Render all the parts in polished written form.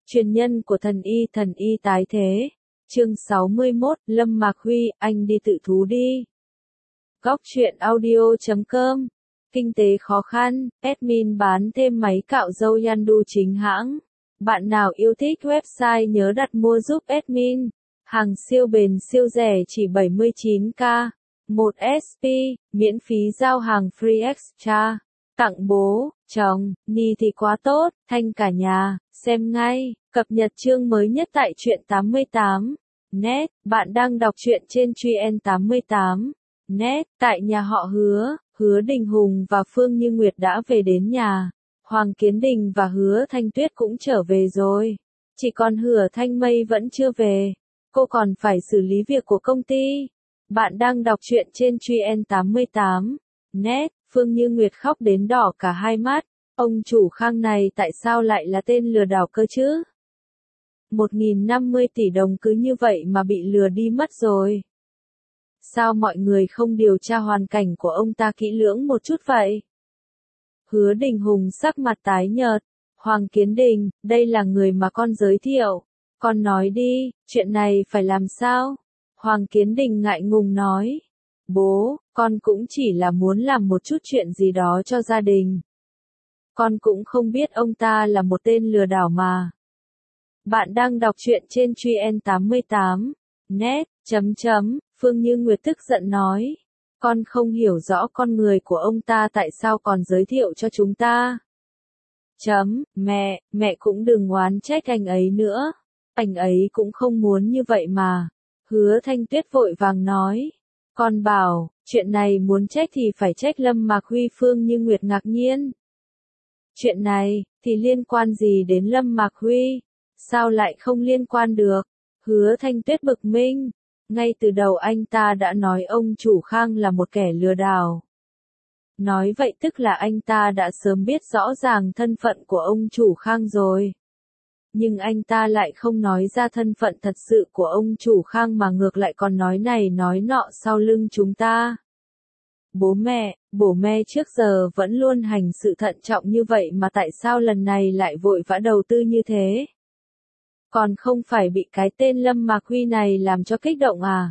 Truyền nhân của thần y tái thế. Chương 61, Lâm Mạc Huy, anh đi tự thú đi. Góc truyện audio.com. Kinh tế khó khăn, admin bán thêm máy cạo râu Yandu chính hãng. Bạn nào yêu thích website nhớ đặt mua giúp admin. Hàng siêu bền siêu rẻ chỉ 79k. 1 SP, miễn phí giao hàng free extra. Tặng bố, chồng, ni thì quá tốt, thanh cả nhà, xem ngay, cập nhật chương mới nhất tại truyện 88. Net, bạn đang đọc truyện trên Truyện 88. Net, tại nhà họ Hứa Đình Hùng và Phương Như Nguyệt đã về đến nhà. Hoàng Kiến Đình và Hứa Thanh Tuyết cũng trở về rồi. Chỉ còn Hứa Thanh Mây vẫn chưa về. Cô còn phải xử lý việc của công ty. Bạn đang đọc truyện trên Truyện 88. Net, Phương Như Nguyệt khóc đến đỏ cả hai mắt. Ông chủ Khang này tại sao lại là tên lừa đảo cơ chứ? 1.050 tỷ đồng cứ như vậy mà bị lừa đi mất rồi. Sao mọi người không điều tra hoàn cảnh của ông ta kỹ lưỡng một chút vậy? Hứa Đình Hùng sắc mặt tái nhợt. Hoàng Kiến Đình, đây là người mà con giới thiệu. Con nói đi, chuyện này phải làm sao? Hoàng Kiến Đình ngại ngùng nói. Bố, con cũng chỉ là muốn làm một chút chuyện gì đó cho gia đình. Con cũng không biết ông ta là một tên lừa đảo mà. Bạn đang đọc truyện trên Truyện 88. Net, Phương Như Nguyệt tức giận nói. Con không hiểu rõ con người của ông ta tại sao còn giới thiệu cho chúng ta. Mẹ cũng đừng oán trách anh ấy nữa. Anh ấy cũng không muốn như vậy mà. Hứa Thanh Tuyết vội vàng nói. Con bảo, chuyện này muốn trách thì phải trách Lâm Mạc Huy. Phương Như Nguyệt ngạc nhiên. Chuyện này, thì liên quan gì đến Lâm Mạc Huy? Sao lại không liên quan được? Hứa Thanh Tuyết bực mình. Ngay từ đầu anh ta đã nói ông chủ Khang là một kẻ lừa đảo. Nói vậy tức là anh ta đã sớm biết rõ ràng thân phận của ông chủ Khang rồi. Nhưng anh ta lại không nói ra thân phận thật sự của ông chủ Khang mà ngược lại còn nói này nói nọ sau lưng chúng ta. Bố mẹ trước giờ vẫn luôn hành sự thận trọng như vậy mà tại sao lần này lại vội vã đầu tư như thế? Còn không phải bị cái tên Lâm Mạc Huy này làm cho kích động à?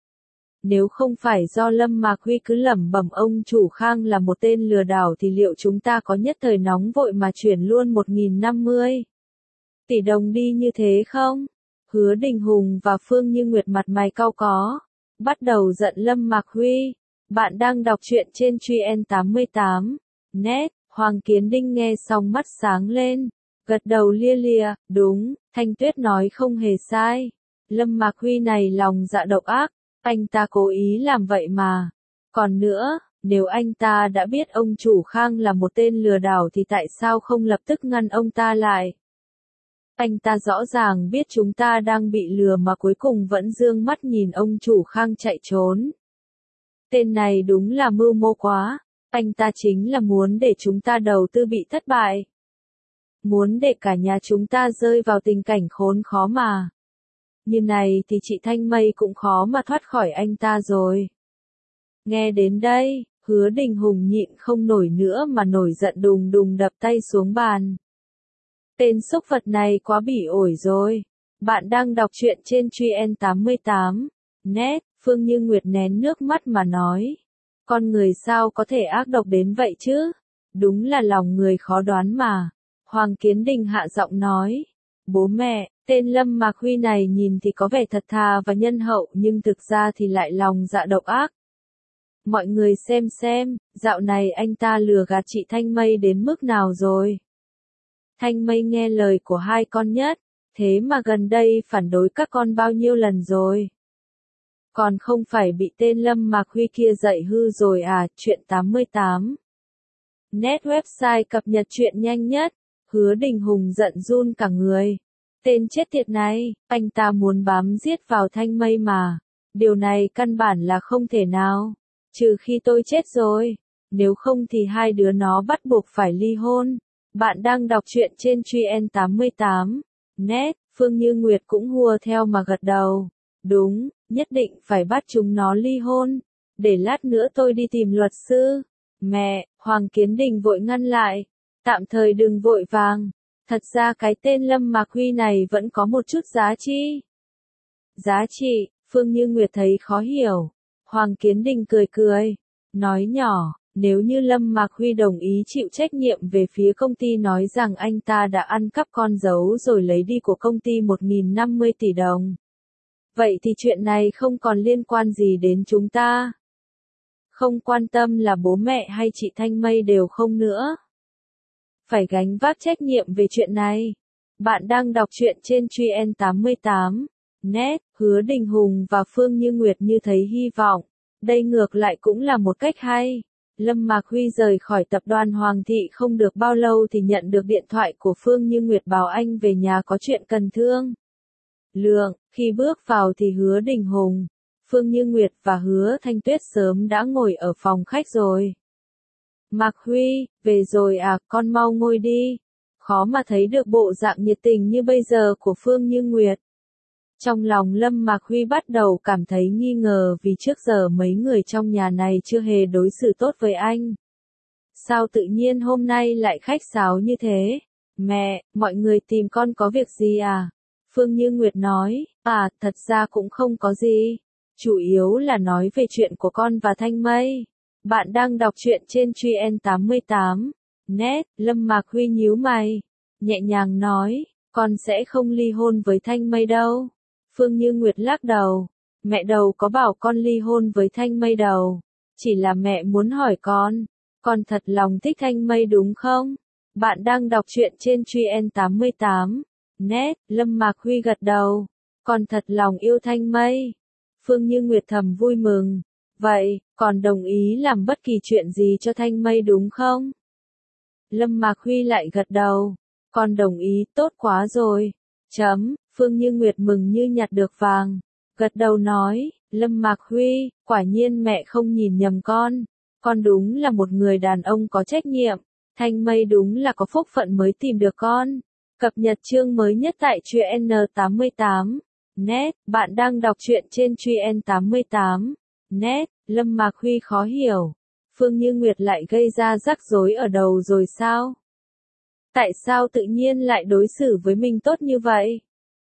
Nếu không phải do Lâm Mạc Huy cứ lẩm bẩm ông chủ Khang là một tên lừa đảo thì liệu chúng ta có nhất thời nóng vội mà chuyển luôn 1.050 tỷ đồng đi như thế không? Hứa Đình Hùng và Phương Như Nguyệt mặt mày cau có. Bắt đầu giận Lâm Mạc Huy. Bạn đang đọc truyện trên Truyện 88. Net, Hoàng Kiến Đình nghe xong mắt sáng lên. Gật đầu lia lịa, đúng, Thanh Tuyết nói không hề sai. Lâm Mạc Huy này lòng dạ độc ác, anh ta cố ý làm vậy mà. Còn nữa, nếu anh ta đã biết ông chủ Khang là một tên lừa đảo thì tại sao không lập tức ngăn ông ta lại? Anh ta rõ ràng biết chúng ta đang bị lừa mà cuối cùng vẫn dương mắt nhìn ông chủ Khang chạy trốn. Tên này đúng là mưu mô quá, anh ta chính là muốn để chúng ta đầu tư bị thất bại. Muốn để cả nhà chúng ta rơi vào tình cảnh khốn khó mà. Như này thì chị Thanh Mây cũng khó mà thoát khỏi anh ta rồi. Nghe đến đây, Hứa Đình Hùng nhịn không nổi nữa mà nổi giận đùng đùng đập tay xuống bàn. Tên xúc vật này quá bỉ ổi rồi. Bạn đang đọc truyện trên Truyện 88. Net, Phương Như Nguyệt nén nước mắt mà nói. Con người sao có thể ác độc đến vậy chứ? Đúng là lòng người khó đoán mà. Hoàng Kiến Đình hạ giọng nói. Bố mẹ, tên Lâm Mạc Huy này nhìn thì có vẻ thật thà và nhân hậu nhưng thực ra thì lại lòng dạ độc ác. Mọi người xem, dạo này anh ta lừa gạt chị Thanh Mây đến mức nào rồi? Thanh Mây nghe lời của hai con nhất, thế mà gần đây phản đối các con bao nhiêu lần rồi? Còn không phải bị tên Lâm Mạc Huy kia dạy hư rồi à? Truyện 88. Net website cập nhật truyện nhanh nhất. Hứa Đình Hùng giận run cả người. Tên chết tiệt này, anh ta muốn bám giết vào Thanh Mây mà. Điều này căn bản là không thể nào. Trừ khi tôi chết rồi. Nếu không thì hai đứa nó bắt buộc phải ly hôn. Bạn đang đọc truyện trên Truyện 88. Net, Phương Như Nguyệt cũng hùa theo mà gật đầu. Đúng, nhất định phải bắt chúng nó ly hôn. Để lát nữa tôi đi tìm luật sư. Mẹ, Hoàng Kiến Đình vội ngăn lại. Tạm thời đừng vội vàng. Thật ra cái tên Lâm Mạc Huy này vẫn có một chút giá trị. Giá trị, Phương Như Nguyệt thấy khó hiểu. Hoàng Kiến Đình cười cười, nói nhỏ, nếu như Lâm Mạc Huy đồng ý chịu trách nhiệm về phía công ty nói rằng anh ta đã ăn cắp con dấu rồi lấy đi của công ty 1.050 tỷ đồng. Vậy thì chuyện này không còn liên quan gì đến chúng ta. Không quan tâm là bố mẹ hay chị Thanh Mây đều không nữa. Phải gánh vác trách nhiệm về chuyện này. Bạn đang đọc truyện trên Truyện 88. Net, Hứa Đình Hùng và Phương Như Nguyệt như thấy hy vọng. Đây ngược lại cũng là một cách hay. Lâm Mạc Huy rời khỏi tập đoàn Hoàng Thị không được bao lâu thì nhận được điện thoại của Phương Như Nguyệt bảo anh về nhà có chuyện cần thương lượng. Khi bước vào thì Hứa Đình Hùng, Phương Như Nguyệt và Hứa Thanh Tuyết sớm đã ngồi ở phòng khách rồi. Mạc Huy, về rồi à, con mau ngồi đi. Khó mà thấy được bộ dạng nhiệt tình như bây giờ của Phương Như Nguyệt. Trong lòng Lâm Mạc Huy bắt đầu cảm thấy nghi ngờ vì trước giờ mấy người trong nhà này chưa hề đối xử tốt với anh. Sao tự nhiên hôm nay lại khách sáo như thế? Mẹ, mọi người tìm con có việc gì à? Phương Như Nguyệt nói, thật ra cũng không có gì. Chủ yếu là nói về chuyện của con và Thanh Mây. Bạn đang đọc truyện trên Truyện 88. Net, Lâm Mạc Huy nhíu mày, nhẹ nhàng nói, con sẽ không ly hôn với Thanh Mây đâu. Phương Như Nguyệt lắc đầu, mẹ đâu có bảo con ly hôn với Thanh Mây đâu. Chỉ là mẹ muốn hỏi con thật lòng thích Thanh Mây đúng không? Bạn đang đọc truyện trên Truyện 88. Net, Lâm Mạc Huy gật đầu, con thật lòng yêu Thanh Mây. Phương Như Nguyệt thầm vui mừng, vậy, con đồng ý làm bất kỳ chuyện gì cho Thanh Mây đúng không? Lâm Mạc Huy lại gật đầu, con đồng ý, tốt quá rồi. Phương Như Nguyệt mừng như nhặt được vàng, gật đầu nói, Lâm Mạc Huy, quả nhiên mẹ không nhìn nhầm con đúng là một người đàn ông có trách nhiệm, Thanh Mây đúng là có phúc phận mới tìm được con. Cập nhật chương mới nhất tại Truyện N88. Net, bạn đang đọc truyện trên Truyện 88. Net, Lâm Mạc Huy khó hiểu. Phương Như Nguyệt lại gây ra rắc rối ở đầu rồi sao? Tại sao tự nhiên lại đối xử với mình tốt như vậy?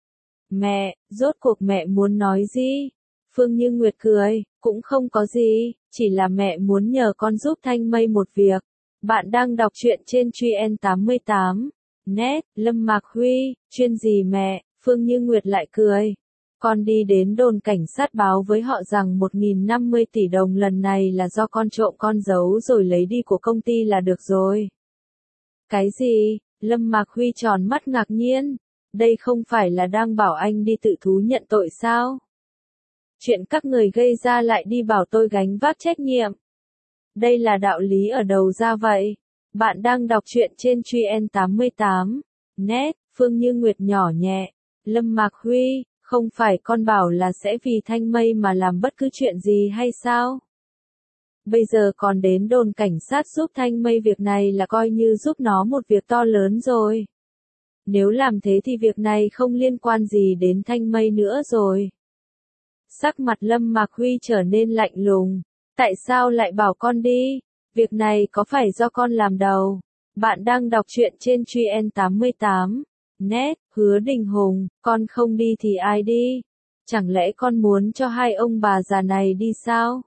Mẹ, rốt cuộc mẹ muốn nói gì? Phương Như Nguyệt cười, cũng không có gì, chỉ là mẹ muốn nhờ con giúp Thanh Mây một việc. Bạn đang đọc truyện trên Truyện 88. Net, Lâm Mạc Huy, chuyên gì mẹ? Phương Như Nguyệt lại cười. Con đi đến đồn cảnh sát báo với họ rằng 1.050 tỷ đồng lần này là do con trộm con dấu rồi lấy đi của công ty là được rồi. Cái gì? Lâm Mạc Huy tròn mắt ngạc nhiên. Đây không phải là đang bảo anh đi tự thú nhận tội sao? Chuyện các người gây ra lại đi bảo tôi gánh vác trách nhiệm. Đây là đạo lý ở đầu ra vậy. Bạn đang đọc truyện trên Truyện 88. Net, Phương Như Nguyệt nhỏ nhẹ. Lâm Mạc Huy, không phải con bảo là sẽ vì Thanh Mây mà làm bất cứ chuyện gì hay sao? Bây giờ còn đến đồn cảnh sát giúp Thanh Mây việc này là coi như giúp nó một việc to lớn rồi. Nếu làm thế thì việc này không liên quan gì đến Thanh Mây nữa rồi. Sắc mặt Lâm Mạc Huy trở nên lạnh lùng. Tại sao lại bảo con đi? Việc này có phải do con làm đâu? Bạn đang đọc truyện trên Truyện 88. Net, Hứa Đình Hùng, con không đi thì ai đi? Chẳng lẽ con muốn cho hai ông bà già này đi sao?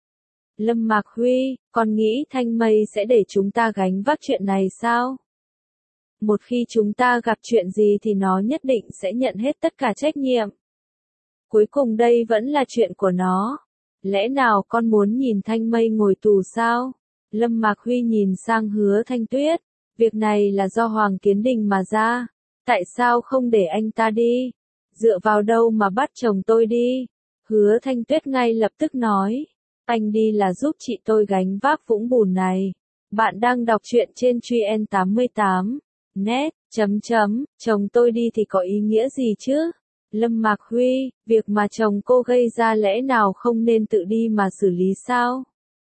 Lâm Mạc Huy, con nghĩ Thanh Mây sẽ để chúng ta gánh vác chuyện này sao? Một khi chúng ta gặp chuyện gì thì nó nhất định sẽ nhận hết tất cả trách nhiệm. Cuối cùng đây vẫn là chuyện của nó. Lẽ nào con muốn nhìn Thanh Mây ngồi tù sao? Lâm Mạc Huy nhìn sang Hứa Thanh Tuyết. Việc này là do Hoàng Kiến Đình mà ra. Tại sao không để anh ta đi? Dựa vào đâu mà bắt chồng tôi đi? Hứa Thanh Tuyết ngay lập tức nói. Anh đi là giúp chị tôi gánh vác vũng bùn này. Bạn đang đọc truyện trên Truyện 88. Net, chồng tôi đi thì có ý nghĩa gì chứ? Lâm Mạc Huy, việc mà chồng cô gây ra lẽ nào không nên tự đi mà xử lý sao?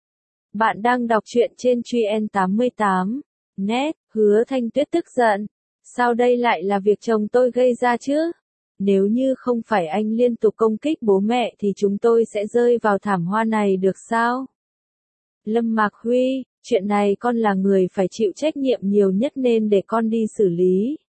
Bạn đang đọc truyện trên Truyện 88. Net, Hứa Thanh Tuyết tức giận. Sao đây lại là việc chồng tôi gây ra chứ? Nếu như không phải anh liên tục công kích bố mẹ thì chúng tôi sẽ rơi vào thảm hoa này được sao? Lâm Mạc Huy, chuyện này con là người phải chịu trách nhiệm nhiều nhất nên để con đi xử lý.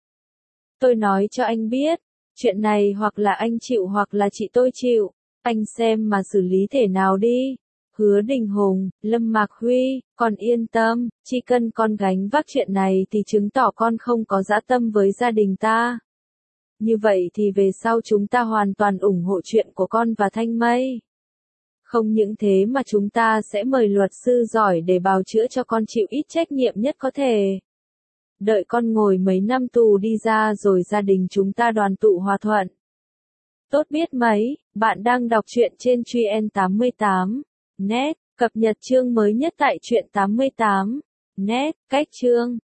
Tôi nói cho anh biết, chuyện này hoặc là anh chịu hoặc là chị tôi chịu, anh xem mà xử lý thế nào đi. Hứa Đình Hùng, Lâm Mạc Huy, con yên tâm, chỉ cần con gánh vác chuyện này thì chứng tỏ con không có dã tâm với gia đình ta. Như vậy thì về sau chúng ta hoàn toàn ủng hộ chuyện của con và Thanh Mây. Không những thế mà chúng ta sẽ mời luật sư giỏi để bào chữa cho con chịu ít trách nhiệm nhất có thể. Đợi con ngồi mấy năm tù đi ra rồi gia đình chúng ta đoàn tụ hòa thuận. Tốt biết mấy, bạn đang đọc truyện trên Truyện 88 net, cập nhật chương mới nhất tại Truyện 88 net, cách chương